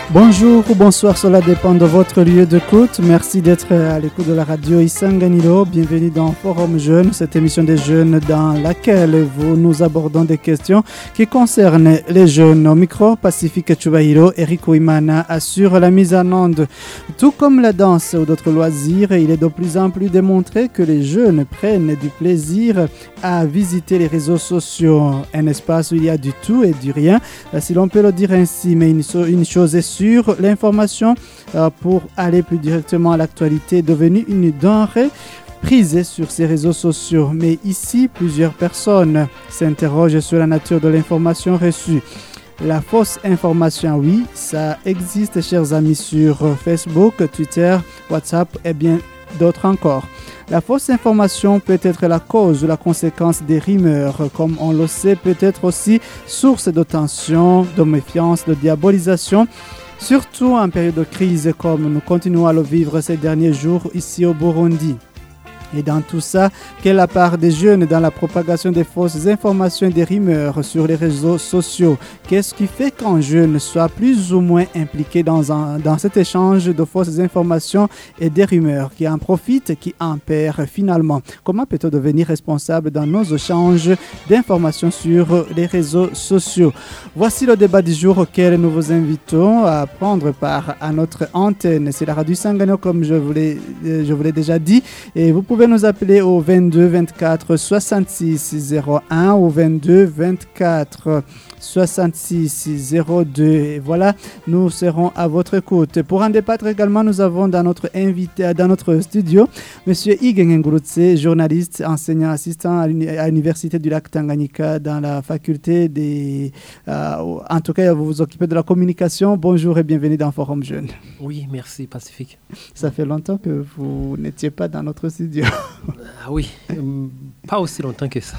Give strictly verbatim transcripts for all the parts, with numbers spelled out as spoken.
Bonjour ou bonsoir, cela dépend de votre lieu d'écoute. Merci d'être à l'écoute de la radio Isanganiro. Bienvenue dans Forum Jeunes, cette émission des jeunes dans laquelle vous nous abordons des questions qui concernent les jeunes. Au micro, Pacifique Chubahiro, Eric Ouimana assure la mise en onde. Tout comme la danse ou d'autres loisirs, il est de plus en plus démontré que les jeunes prennent du plaisir à visiter les réseaux sociaux. Un espace où il y a du tout et du rien, si l'on peut le dire ainsi, mais une, une chose est sûre. Sur l'information euh, pour aller plus directement à l'actualité est devenue une denrée prisée sur ces réseaux sociaux. Mais ici, plusieurs personnes s'interrogent sur la nature de l'information reçue. La fausse information, oui, ça existe, chers amis, sur Facebook, Twitter, WhatsApp et bien d'autres encore. La fausse information peut être la cause ou la conséquence des rumeurs, comme on le sait, peut être aussi source de tension, de méfiance, de diabolisation. Surtout en période de crise comme nous continuons à le vivre ces derniers jours ici au Burundi. Et dans tout ça, quelle est la part des jeunes dans la propagation des fausses informations et des rumeurs sur les réseaux sociaux? Qu'est-ce qui fait qu'un jeune soit plus ou moins impliqué dans, un, dans cet échange de fausses informations et des rumeurs, qui en profite, qui en perd finalement? Comment peut-on devenir responsable dans nos échanges d'informations sur les réseaux sociaux? Voici le débat du jour auquel nous vous invitons à prendre part à notre antenne. C'est la radio Isanganiro, comme je vous l'ai, je vous l'ai déjà dit, et vous pouvez Vous pouvez nous appeler au vingt-deux vingt-quatre soixante-six zéro un ou vingt-deux vingt-quatre soixante-six zéro deux. Et voilà, nous serons à votre écoute. Pour en débattre également, nous avons dans notre invité, dans notre studio, M. Igen Ngurutse, journaliste, enseignant assistant à l'Université du Lac Tanganyika dans la faculté des... Euh, en tout cas, vous vous occupez de la communication. Bonjour et bienvenue dans Forum Jeune. Oui, merci Pacifique. Ça fait longtemps que vous n'étiez pas dans notre studio. Ah oui, euh, pas aussi longtemps que ça.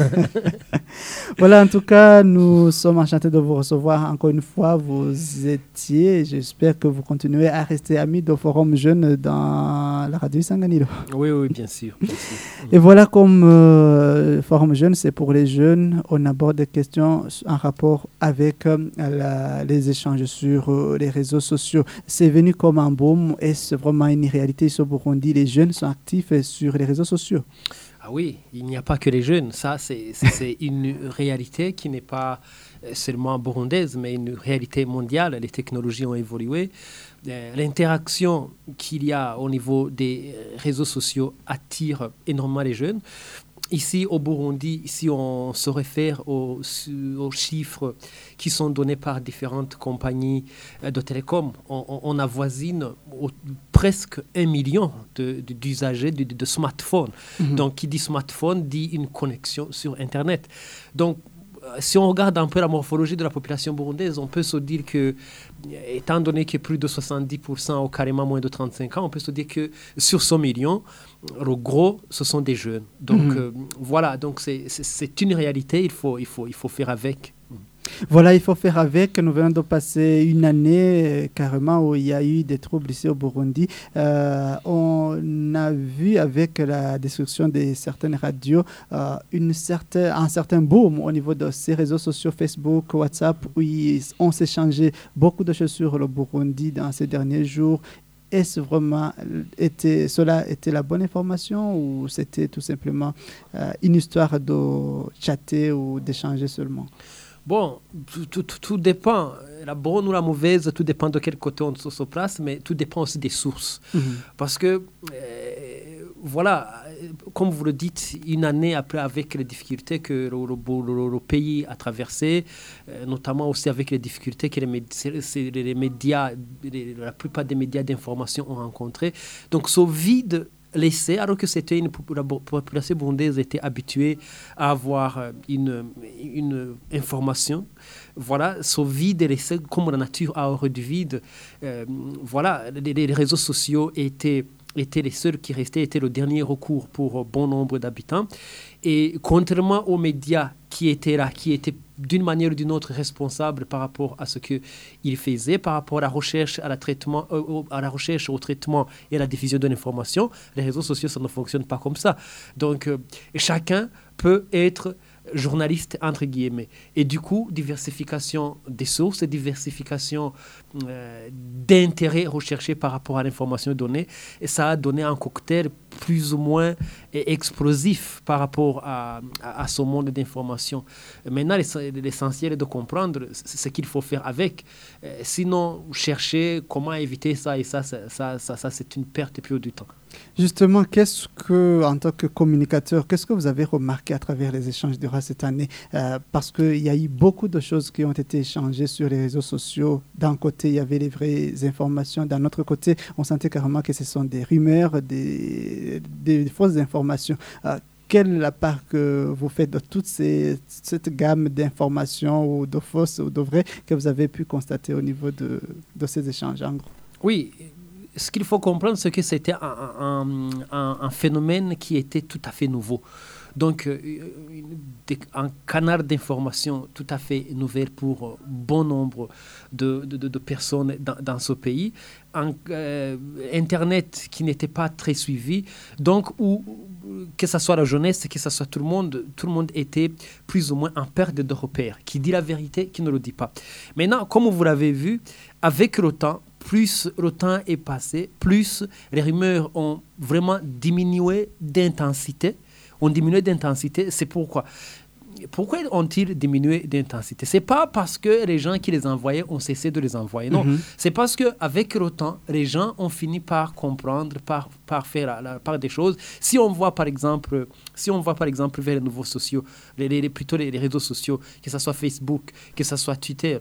Voilà, en tout cas, nous sommes enchantés de vous recevoir encore une fois. Vous étiez, j'espère que vous continuez à rester amis de Forum Jeune dans la radio Isanganiro. Oui, oui, bien sûr. Bien sûr. Et voilà, comme euh, Forum Jeune, c'est pour les jeunes, on aborde des questions en rapport avec euh, la, les échanges sur euh, les réseaux sociaux. C'est venu comme un boom. Est-ce vraiment une réalité sur Burundi? Les jeunes sont actifs sur les réseaux sociaux. Ah oui, il n'y a pas que les jeunes. Ça, c'est, c'est, c'est une réalité qui n'est pas seulement burundaise, mais une réalité mondiale. Les technologies ont évolué. L'interaction qu'il y a au niveau des réseaux sociaux attire énormément les jeunes. Ici, au Burundi, si on se réfère aux, aux chiffres qui sont donnés par différentes compagnies de télécom, on, on avoisine au, presque un million de, de, d'usagers de, de, de smartphones. Mm-hmm. Donc, qui dit smartphone dit une connexion sur Internet. Donc, si on regarde un peu la morphologie de la population burundaise, on peut se dire que, étant donné que plus de soixante-dix pour cent ont carrément moins de trente-cinq ans, on peut se dire que sur cent millions, le gros, ce sont des jeunes. Donc mmh. euh, voilà, donc c'est, c'est, c'est une réalité, il faut, il faut, il faut faire avec. Voilà, il faut faire avec. Nous venons de passer une année euh, carrément où il y a eu des troubles ici au Burundi. Euh, on a vu avec la destruction de certaines radios euh, une certaine, un certain boom au niveau de ces réseaux sociaux, Facebook, WhatsApp, où ils, on s'est changé beaucoup de choses sur le Burundi dans ces derniers jours. Est-ce vraiment était, cela était la bonne information ou c'était tout simplement euh, une histoire de chatter ou d'échanger seulement? Bon, tout, tout, tout dépend. La bonne ou la mauvaise, tout dépend de quel côté on se place, mais tout dépend aussi des sources. Mm-hmm. Parce que, euh, voilà, comme vous le dites, une année après, avec les difficultés que le, le, le pays a traversées, euh, notamment aussi avec les difficultés que les, médi- les médias, les, la plupart des médias d'information ont rencontrées. Donc, ce vide laissé, alors que c'était une, la population burundaise était habituée à avoir une, une information. Voilà, ce vide est laissé, comme la nature a horreur du vide. Euh, voilà, les, les réseaux sociaux étaient, étaient les seuls qui restaient, étaient le dernier recours pour bon nombre d'habitants. Et contrairement aux médias qui étaient là, qui étaient d'une manière ou d'une autre responsables par rapport à ce qu'ils faisaient, par rapport à la recherche, à la traitement, euh, à la recherche, au traitement et à la diffusion de l'information, les réseaux sociaux, ça ne fonctionne pas comme ça. Donc, euh, chacun peut être journalistes, entre guillemets. Et du coup, diversification des sources, diversification euh, d'intérêts recherchés par rapport à l'information donnée. Et ça a donné un cocktail plus ou moins explosif par rapport à, à, à ce monde d'information. Maintenant, l'essentiel est de comprendre ce qu'il faut faire avec. Euh, sinon, chercher comment éviter ça et ça, ça, ça, ça, ça c'est une perte pure du temps. Justement, qu'est-ce que, en tant que communicateur, qu'est-ce que vous avez remarqué à travers les échanges durant cette année? euh, Parce qu'il y a eu beaucoup de choses qui ont été échangées sur les réseaux sociaux. D'un côté, il y avait les vraies informations. D'un autre côté, on sentait carrément que ce sont des rumeurs, des, des fausses informations. Euh, Quelle est la part que vous faites de toute ces, cette gamme d'informations ou de fausses ou de vraies que vous avez pu constater au niveau de, de ces échanges, en gros? Oui. Ce qu'il faut comprendre, c'est que c'était un, un, un, un phénomène qui était tout à fait nouveau. Donc, un canal d'information tout à fait nouvel pour bon nombre de, de, de personnes dans, dans ce pays. Un, euh, Internet qui n'était pas très suivi. Donc, où, que ce soit la jeunesse, que ce soit tout le monde, tout le monde était plus ou moins en perte de repères. Qui dit la vérité, qui ne le dit pas. Maintenant, comme vous l'avez vu, avec le temps, plus le temps est passé, plus les rumeurs ont vraiment diminué d'intensité. Ont diminué d'intensité, c'est pourquoi. Pourquoi ont-ils diminué d'intensité? Ce n'est pas parce que les gens qui les envoyaient ont cessé de les envoyer, non. Mm-hmm. C'est parce qu'avec le temps, les gens ont fini par comprendre, par, par faire la, la part des choses. Si on voit par exemple, si on voit par exemple vers les nouveaux sociaux, les, les, plutôt les, les réseaux sociaux, que ce soit Facebook, que ce soit Twitter,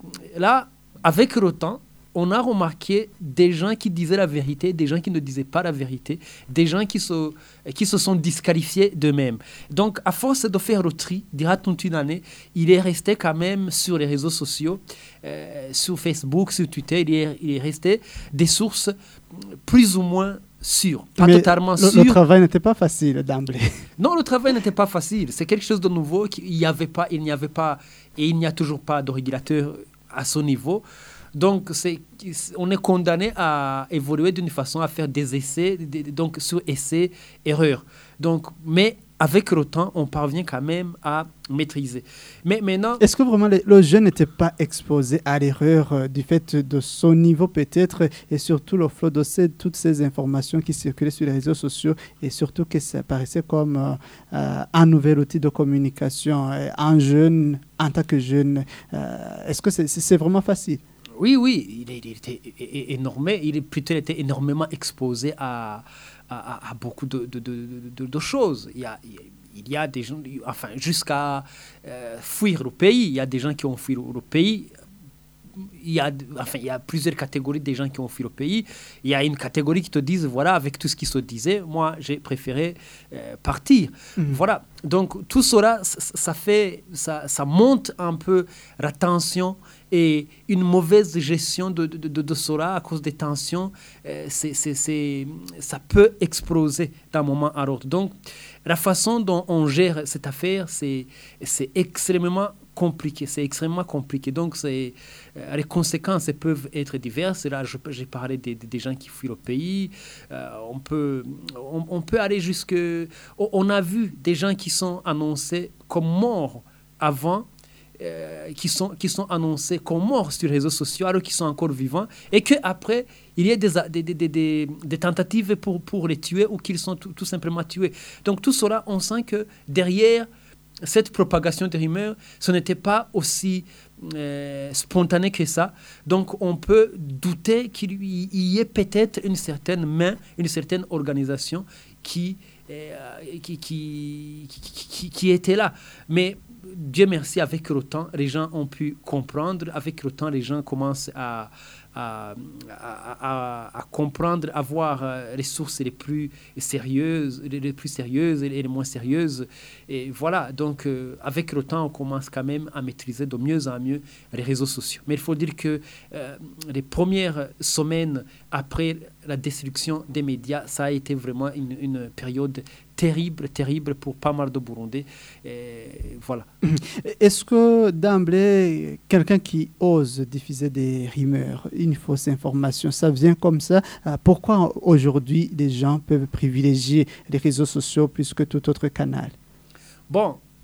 là, avec le temps, on a remarqué des gens qui disaient la vérité, des gens qui ne disaient pas la vérité, des gens qui se, qui se sont disqualifiés d'eux-mêmes. Donc, à force de faire le tri, durant toute une année, il est resté quand même sur les réseaux sociaux, euh, sur Facebook, sur Twitter, il est, il est resté des sources plus ou moins sûres, pas Mais totalement le, sûres. Le travail n'était pas facile d'emblée. Non, le travail n'était pas facile. C'est quelque chose de nouveau. Il n'y avait pas, il n'y avait pas, et il n'y a toujours pas de régulateur à ce niveau. Donc, c'est, on est condamné à évoluer d'une façon à faire des essais, des, donc sur essais, erreurs. Donc, mais avec le temps, on parvient quand même à maîtriser. Mais maintenant... Est-ce que vraiment le, le jeune n'était pas exposé à l'erreur euh, du fait de son niveau peut-être et surtout le flot de ces, toutes ces informations qui circulaient sur les réseaux sociaux et surtout que ça apparaissait comme euh, euh, un nouvel outil de communication euh, en jeune, en tant que jeune. Euh, est-ce que c'est, c'est vraiment facile? Oui, oui, il, il était énorme, il est plutôt était énormément exposé à, à, à beaucoup de, de, de, de, de choses. Il y a, il y a des gens, enfin, jusqu'à euh, fuir le pays, il y a des gens qui ont fui le pays. Il y a, enfin, il y a plusieurs catégories de gens qui ont fui le pays. Il y a une catégorie qui te disent, voilà, avec tout ce qui se disait, moi, j'ai préféré euh, partir. Mmh. Voilà. Donc, tout cela, ça, ça fait, ça, ça monte un peu la tension et une mauvaise gestion de, de, de, de cela à cause des tensions, euh, c'est, c'est, c'est, ça peut exploser d'un moment à l'autre. Donc, la façon dont on gère cette affaire, c'est, c'est extrêmement compliqué. C'est extrêmement compliqué. Donc, c'est, euh, les conséquences peuvent être diverses. Là, je, j'ai parlé des, des gens qui fuient le pays. Euh, on, peut, on, on peut aller jusque... On, on a vu des gens qui sont annoncés comme morts avant, euh, qui, sont, qui sont annoncés comme morts sur les réseaux sociaux alors qu'ils sont encore vivants et qu'après, il y a des, des, des, des, des tentatives pour, pour les tuer ou qu'ils sont tout, tout simplement tués. Donc, tout cela, on sent que derrière cette propagation des rumeurs, ce n'était pas aussi euh, spontané que ça. Donc, on peut douter qu'il y ait peut-être une certaine main, une certaine organisation qui, euh, qui, qui, qui, qui, qui était là. Mais Dieu merci, avec le temps, les gens ont pu comprendre. Avec le temps, les gens commencent à... À, à, à, à comprendre, à voir les sources les plus sérieuses, les, les plus sérieuses et les moins sérieuses. Et voilà, donc euh, avec le temps, on commence quand même à maîtriser de mieux en mieux les réseaux sociaux. Mais il faut dire que euh, les premières semaines après la destruction des médias, ça a été vraiment une, une période terrible, terrible pour pas mal de Burundais. Et voilà. Est-ce que d'emblée, quelqu'un qui ose diffuser des rumeurs, une fausse information, ça vient comme ça? Pourquoi aujourd'hui les gens peuvent privilégier les réseaux sociaux plus que tout autre canal? Bon,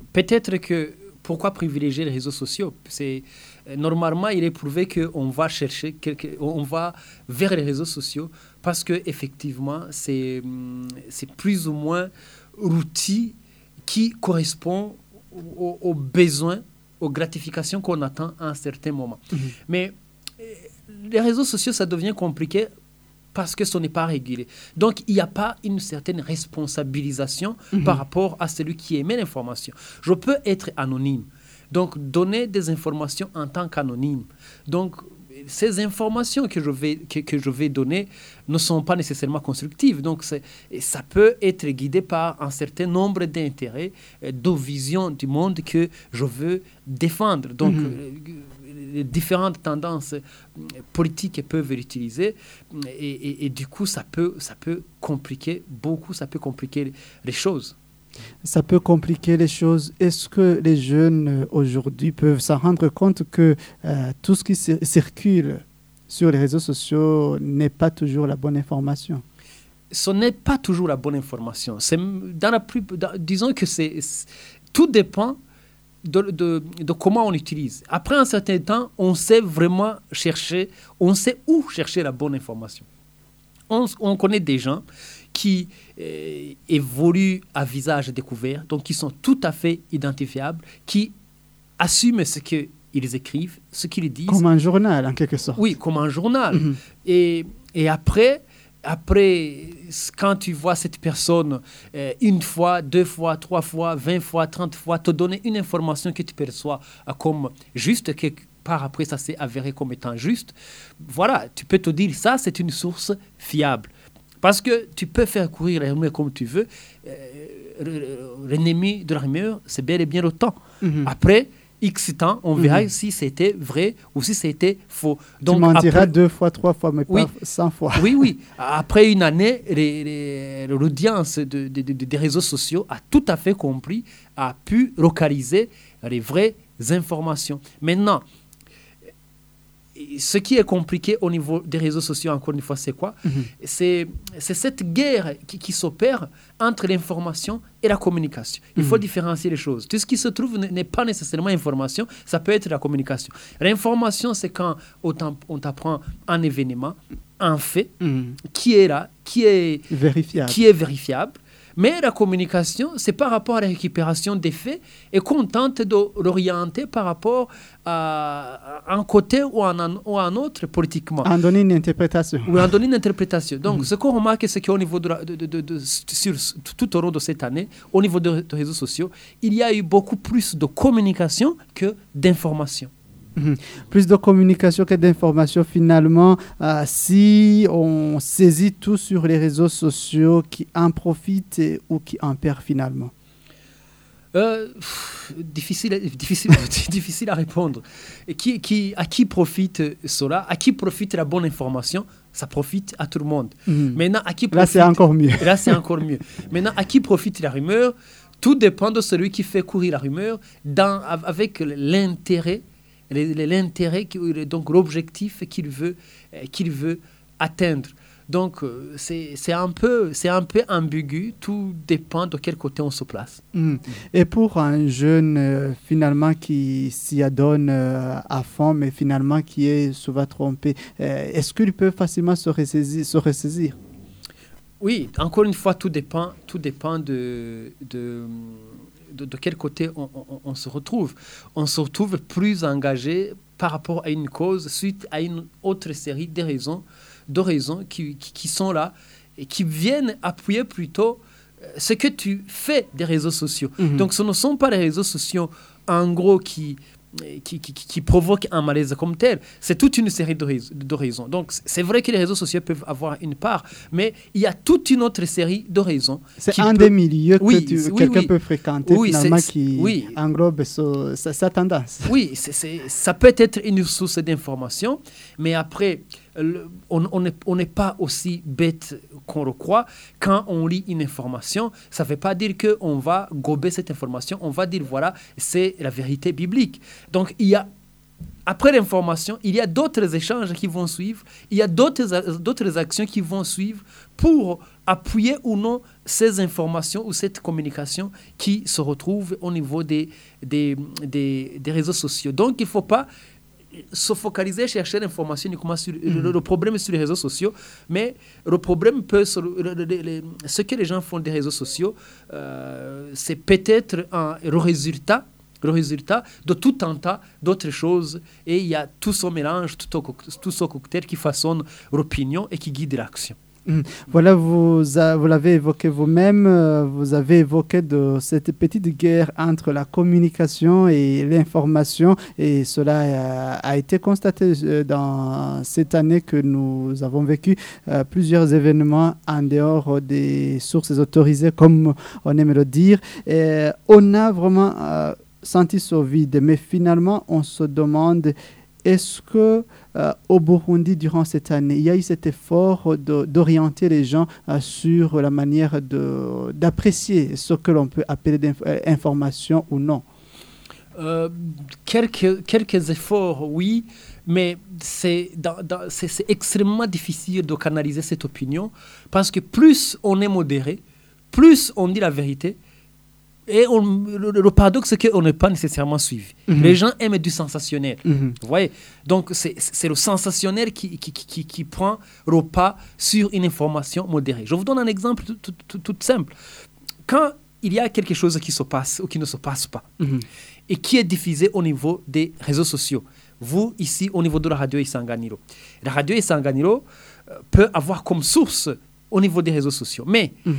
peut-être que pourquoi privilégier les réseaux sociaux? C'est, normalement, il est prouvé qu'on va chercher, quelque, on va vers les réseaux sociaux parce qu'effectivement, c'est, c'est plus ou moins l'outil qui correspond aux, aux besoins, aux gratifications qu'on attend à un certain moment. Mm-hmm. Mais les réseaux sociaux, ça devient compliqué parce que ce n'est pas régulé. Donc, il n'y a pas une certaine responsabilisation mmh. par rapport à celui qui émet l'information. Je peux être anonyme, donc donner des informations en tant qu'anonyme. Donc, ces informations que je vais, que, que je vais donner ne sont pas nécessairement constructives. Donc, c'est, ça peut être guidé par un certain nombre d'intérêts, de visions du monde que je veux défendre. Donc, mmh. les différentes tendances politiques peuvent l'utiliser et, et, et du coup, ça peut, ça peut compliquer beaucoup, ça peut compliquer les choses. Ça peut compliquer les choses. Est-ce que les jeunes aujourd'hui peuvent s'en rendre compte que euh, tout ce qui circule sur les réseaux sociaux n'est pas toujours la bonne information? Ce n'est pas toujours la bonne information. C'est dans la plus, dans, disons que c'est, c'est, tout dépend De, de, de comment on l'utilise. Après un certain temps, on sait vraiment chercher, on sait où chercher la bonne information. On, on connaît des gens qui euh, évoluent à visage découvert, donc qui sont tout à fait identifiables, qui assument ce qu'ils écrivent, ce qu'ils disent. Comme un journal, en quelque sorte. Oui, comme un journal. Mm-hmm. Et, et après... Après, quand tu vois cette personne euh, une fois, deux fois, trois fois, vingt fois, trente fois, te donner une information que tu perçois euh, comme juste, quelque part après ça s'est avéré comme étant juste, voilà, tu peux te dire ça, c'est une source fiable. Parce que tu peux faire courir la rumeur comme tu veux. Euh, l'ennemi de la rumeur, c'est bel et bien le temps. Mm-hmm. Après, X temps, on verra mmh. si c'était vrai ou si c'était faux. Donc, tu m'en diras deux fois, trois fois, mais oui, pas cent fois. Oui, oui. Après une année, les, les, l'audience de, de, de, des réseaux sociaux a tout à fait compris, a pu localiser les vraies informations. Maintenant, ce qui est compliqué au niveau des réseaux sociaux, encore une fois, c'est quoi? Mmh. c'est, c'est cette guerre qui, qui s'opère entre l'information et la communication. Il mmh. faut différencier les choses. Tout ce qui se trouve n'est pas nécessairement information, ça peut être la communication. L'information, c'est quand on t'apprend un événement, un fait, mmh. qui est là, qui est vérifiable. Qui est vérifiable. Mais la communication, c'est par rapport à la récupération des faits et qu'on tente de l'orienter par rapport à un côté ou à un, ou à un autre politiquement. En donner une interprétation. Oui, en donner une interprétation. Donc, mm-hmm. ce qu'on remarque, c'est qu'au niveau de, la, de, de, de, de sur, tout au long de cette année, au niveau des de réseaux sociaux, il y a eu beaucoup plus de communication que d'information. Mmh. Plus de communication que d'information finalement. Euh, si on saisit tout sur les réseaux sociaux, qui en profitent et, ou qui en perdent finalement? euh, pff, difficile, difficile, difficile à répondre. Et qui, qui, à qui profite cela? À qui profite la bonne information? Ça profite à tout le monde. Mmh. Maintenant, à qui profite, là, c'est encore mieux. Là, c'est encore mieux. Maintenant, à qui profite la rumeur? Tout dépend de celui qui fait courir la rumeur dans, avec l'intérêt l'intérêt, donc l'objectif qu'il veut, qu'il veut atteindre. Donc, c'est, c'est, un peu, c'est un peu ambigu, tout dépend de quel côté on se place. Mmh. Et pour un jeune, euh, finalement, qui s'y adonne euh, à fond, mais finalement qui est souvent trompé, euh, est-ce qu'il peut facilement se ressaisir, se ressaisir? Oui, encore une fois, tout dépend, tout dépend de... de De, de quel côté on, on, on se retrouve. On se retrouve plus engagé par rapport à une cause suite à une autre série de raisons, de raisons qui, qui, qui sont là et qui viennent appuyer plutôt ce que tu fais des réseaux sociaux. Mm-hmm. Donc ce ne sont pas les réseaux sociaux en gros qui... Qui, qui, qui provoque un malaise comme tel. C'est toute une série de, rais- de raisons. Donc, c'est vrai que les réseaux sociaux peuvent avoir une part, mais il y a toute une autre série de raisons. C'est un peut... des milieux oui, que tu, oui, quelqu'un oui. peut fréquenter, oui, finalement, c'est, qui oui. englobe ce, sa, sa tendance. Oui, c'est, c'est, ça peut être une source d'information, mais après, le, on n'est on n'est pas aussi bête qu'on le croit. Quand on lit une information, ça ne veut pas dire qu'on va gober cette information. On va dire, voilà, c'est la vérité biblique. Donc, il y a après l'information, il y a d'autres échanges qui vont suivre, il y a d'autres, d'autres actions qui vont suivre pour appuyer ou non ces informations ou cette communication qui se retrouve au niveau des, des, des, des réseaux sociaux. Donc, il ne faut pas se focaliser, chercher l'information uniquement sur mmh. le, le problème sur les réseaux sociaux, mais le problème peut, se, le, le, le, ce que les gens font des réseaux sociaux, euh, c'est peut-être un, le résultat le résultat de tout un tas d'autres choses, et il y a tout ce mélange, tout, au, tout ce cocktail qui façonne l'opinion et qui guide l'action. Mmh. Voilà, vous, a, vous l'avez évoqué vous-même, euh, vous avez évoqué de cette petite guerre entre la communication et l'information, et cela a, a été constaté euh, dans cette année que nous avons vécu euh, plusieurs événements en dehors des sources autorisées, comme on aime le dire. Et on a vraiment euh, senti ce vide, mais finalement on se demande, est-ce que euh, au Burundi, durant cette année, il y a eu cet effort de, d'orienter les gens euh, sur la manière de, d'apprécier ce que l'on peut appeler d'information ou non? euh, quelques, quelques efforts, oui, mais c'est, dans, dans, c'est, c'est extrêmement difficile de canaliser cette opinion, parce que plus on est modéré, plus on dit la vérité. Et on, le, le paradoxe, c'est qu'on n'est pas nécessairement suivi. Mm-hmm. Les gens aiment du sensationnel. Mm-hmm. Vous voyez? Donc, c'est, c'est le sensationnel qui, qui, qui, qui prend le pas sur une information modérée. Je vous donne un exemple tout, tout, tout, tout simple. Quand il y a quelque chose qui se passe ou qui ne se passe pas, mm-hmm. et qui est diffusé au niveau des réseaux sociaux, vous, ici, au niveau de la radio Isanganiro, la radio Isanganiro euh, peut avoir comme source au niveau des réseaux sociaux. Mais... Mm-hmm.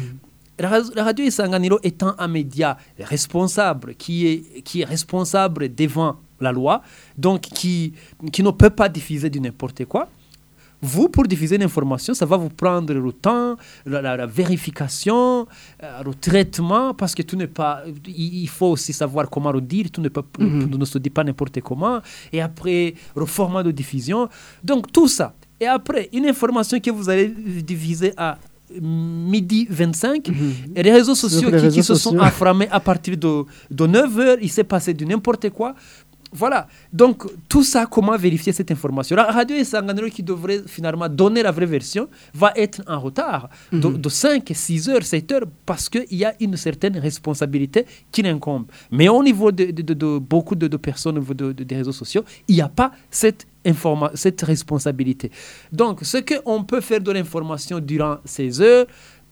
La radio Isanganiro étant un média responsable, qui est, qui est responsable devant la loi, donc qui, qui ne peut pas diffuser du n'importe quoi, vous, pour diffuser une information, ça va vous prendre le temps, la, la, la vérification, euh, le traitement, parce que tout n'est pas... Il, il faut aussi savoir comment le dire, tout n'est pas, mm-hmm. ne se dit pas n'importe comment, et après, le format de diffusion. Donc, tout ça. Et après, une information que vous allez diffuser à midi vingt-cinq, mm-hmm. et les réseaux sociaux les qui, réseaux qui se sociaux. sont affamés à partir de, de neuf heures, il s'est passé du n'importe quoi. Voilà. Donc, tout ça, comment vérifier cette information? La radio Isanganiro, qui devrait finalement donner la vraie version, va être en retard mm-hmm. de, de cinq, six heures, sept heures, parce qu'il y a une certaine responsabilité qui l'incombe. Mais au niveau de, de, de, de beaucoup de, de personnes, au niveau de, de, des réseaux sociaux, il n'y a pas cette Informa- cette responsabilité. Donc, ce qu'on peut faire de l'information durant ces heures,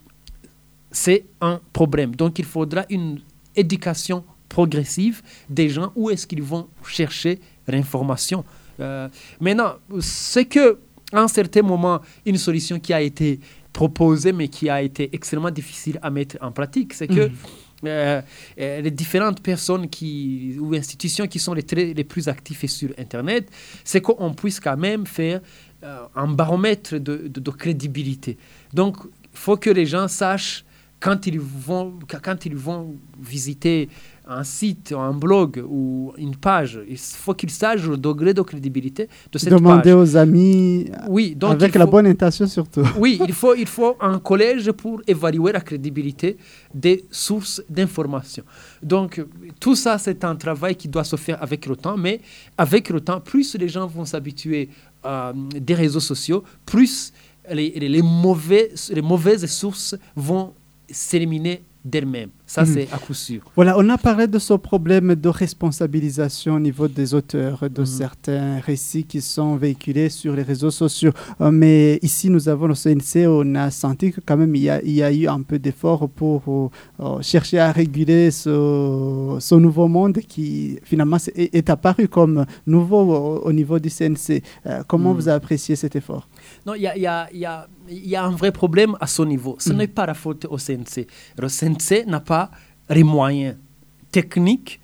c'est un problème. Donc, il faudra une éducation progressive des gens. Où est-ce qu'ils vont chercher l'information? Euh, maintenant, c'est qu'à un certain moment, une solution qui a été proposée, mais qui a été extrêmement difficile à mettre en pratique, c'est que mmh. Euh, euh, les différentes personnes qui, ou institutions qui sont les, très, les plus actives sur Internet, c'est qu'on puisse quand même faire euh, un baromètre de, de, de crédibilité. Donc, il faut que les gens sachent quand ils vont, quand ils vont visiter un site, un blog ou une page, il faut qu'ils sachent le degré de crédibilité de cette Demander page. Demander aux amis, oui, donc avec faut, la bonne intention surtout. Oui, il faut, il faut un collège pour évaluer la crédibilité des sources d'information. Donc, tout ça, c'est un travail qui doit se faire avec le temps, mais avec le temps, plus les gens vont s'habituer à des réseaux sociaux, plus les, les, les, mauvais, les mauvaises sources vont s'éliminer d'elles-mêmes. Ça, mmh. c'est à coup sûr. Voilà, on a parlé de ce problème de responsabilisation au niveau des auteurs de mmh. certains récits qui sont véhiculés sur les réseaux sociaux. Euh, mais ici, nous avons le C N C, on a senti que quand même, il y a, il y a eu un peu d'effort pour euh, chercher à réguler ce, ce nouveau monde qui, finalement, est, est apparu comme nouveau au, au niveau du C N C. Euh, comment mmh. vous avez apprécié cet effort? Non, il y a, y, a, y, a, y a un vrai problème à ce niveau. Ce mmh. n'est pas la faute au C N C. Le C N C n'a pas les moyens techniques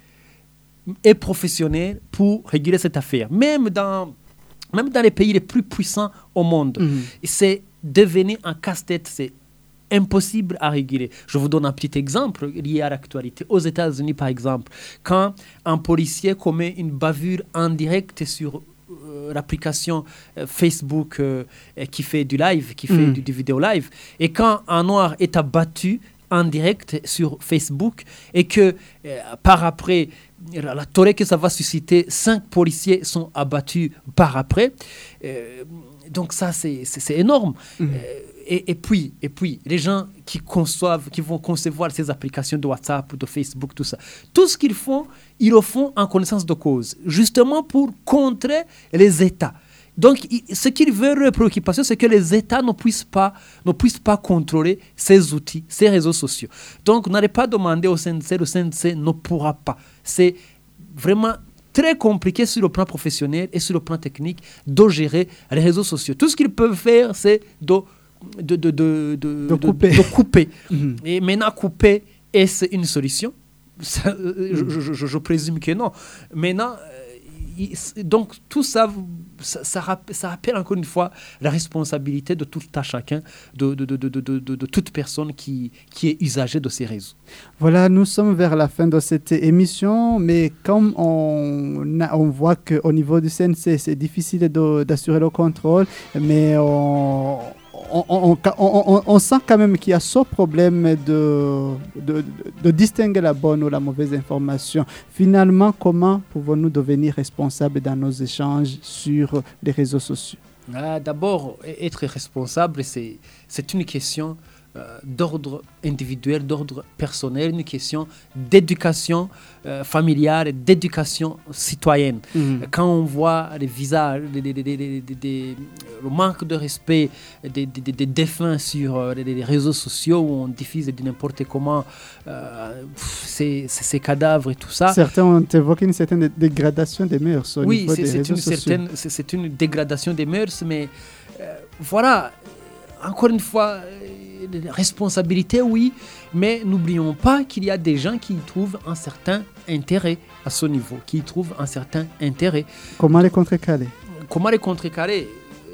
et professionnels pour réguler cette affaire. Même dans, même dans les pays les plus puissants au monde, mmh. c'est devenu un casse-tête, c'est impossible à réguler. Je vous donne un petit exemple lié à l'actualité. Aux États-Unis, par exemple, quand un policier commet une bavure en direct sur euh, l'application euh, Facebook euh, qui fait du live, qui fait mmh. du, du vidéo live, et quand un noir est abattu en direct sur Facebook et que euh, par après, la tollée que ça va susciter, cinq policiers sont abattus par après. Euh, donc ça, c'est, c'est, c'est énorme. Mmh. Euh, et, et, puis, et puis, les gens qui conçoivent, qui vont concevoir ces applications de WhatsApp, de Facebook, tout ça, tout ce qu'ils font, ils le font en connaissance de cause, justement pour contrer les États. Donc, ce qu'ils veulent, leur préoccupation, c'est que les États ne puissent pas, ne puissent pas contrôler ces outils, ces réseaux sociaux. Donc, n'allez pas demander au C N C, le C N C ne pourra pas. C'est vraiment très compliqué sur le plan professionnel et sur le plan technique de gérer les réseaux sociaux. Tout ce qu'ils peuvent faire, c'est de, de, de, de, de, de couper. De, de couper. Mm-hmm. Et maintenant, couper, est-ce une solution? Ça, mm-hmm. je, je, je présume que non. Maintenant, donc tout ça, ça, ça, rappelle, ça rappelle encore une fois la responsabilité de tout un chacun, de, de, de, de, de, de, de toute personne qui, qui est usager de ces réseaux. Voilà, nous sommes vers la fin de cette émission, mais comme on, a, on voit qu'au niveau du C N C, c'est difficile de, d'assurer le contrôle, mais on... On, on, on, on, on sent quand même qu'il y a ce problème de, de, de, de distinguer la bonne ou la mauvaise information. Finalement, comment pouvons-nous devenir responsables dans nos échanges sur les réseaux sociaux? Ah, d'abord, être responsable, c'est, c'est une question euh, d'ordre individuel, d'ordre personnel, une question d'éducation euh, familiale, d'éducation citoyenne. Mmh. Quand on voit les visages, les, les, les, les, les, les, le manque de respect des, des, des défunts sur euh, les, les réseaux sociaux où on diffuse de n'importe comment euh, ces, ces, ces cadavres et tout ça. Certains ont évoqué une certaine dégradation des mœurs au oui, niveau c'est, des c'est réseaux une sociaux. certaine, c'est, c'est une dégradation des mœurs, mais euh, voilà, encore une fois, responsabilité, oui, mais n'oublions pas qu'il y a des gens qui y trouvent un certain intérêt à ce niveau, qui y trouvent un certain intérêt. Comment les contrecarrer? Comment les contrecarrer?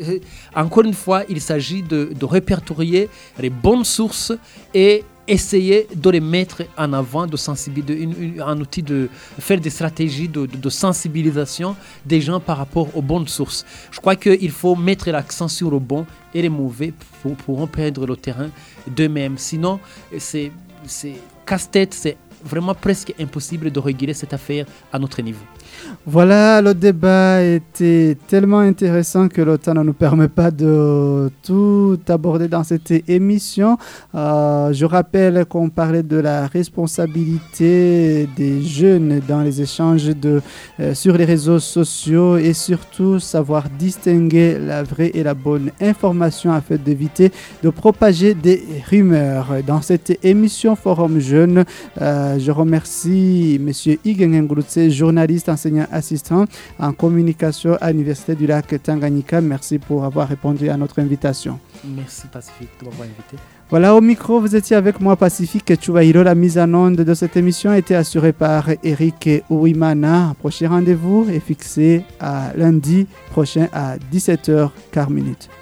Encore une fois, il s'agit de, de répertorier les bonnes sources et essayer de les mettre en avant, de sensibiliser, une, une, un outil de faire des stratégies de, de, de sensibilisation des gens par rapport aux bonnes sources. Je crois qu'il faut mettre l'accent sur le bon et les mauvais pour, pour perdre le terrain d'eux-mêmes. Sinon, c'est, c'est casse-tête, c'est vraiment presque impossible de réguler cette affaire à notre niveau. Voilà, le débat était tellement intéressant que le temps ne nous permet pas de tout aborder dans cette émission. Euh, je rappelle qu'on parlait de la responsabilité des jeunes dans les échanges de, euh, sur les réseaux sociaux et surtout savoir distinguer la vraie et la bonne information afin d'éviter de propager des rumeurs. Dans cette émission Forum Jeune, euh, je remercie M. Igeng Ngurutse, journaliste, enseignant assistant en communication à l'Université du Lac Tanganyika. Merci pour avoir répondu à notre invitation. Merci Pacifique de m'avoir invité. Voilà, au micro, vous étiez avec moi, Pacifique Chubahiro. La mise en onde de cette émission a été assurée par Eric Ouimana. Un prochain rendez-vous est fixé à lundi prochain à dix-sept heures quinze minutes.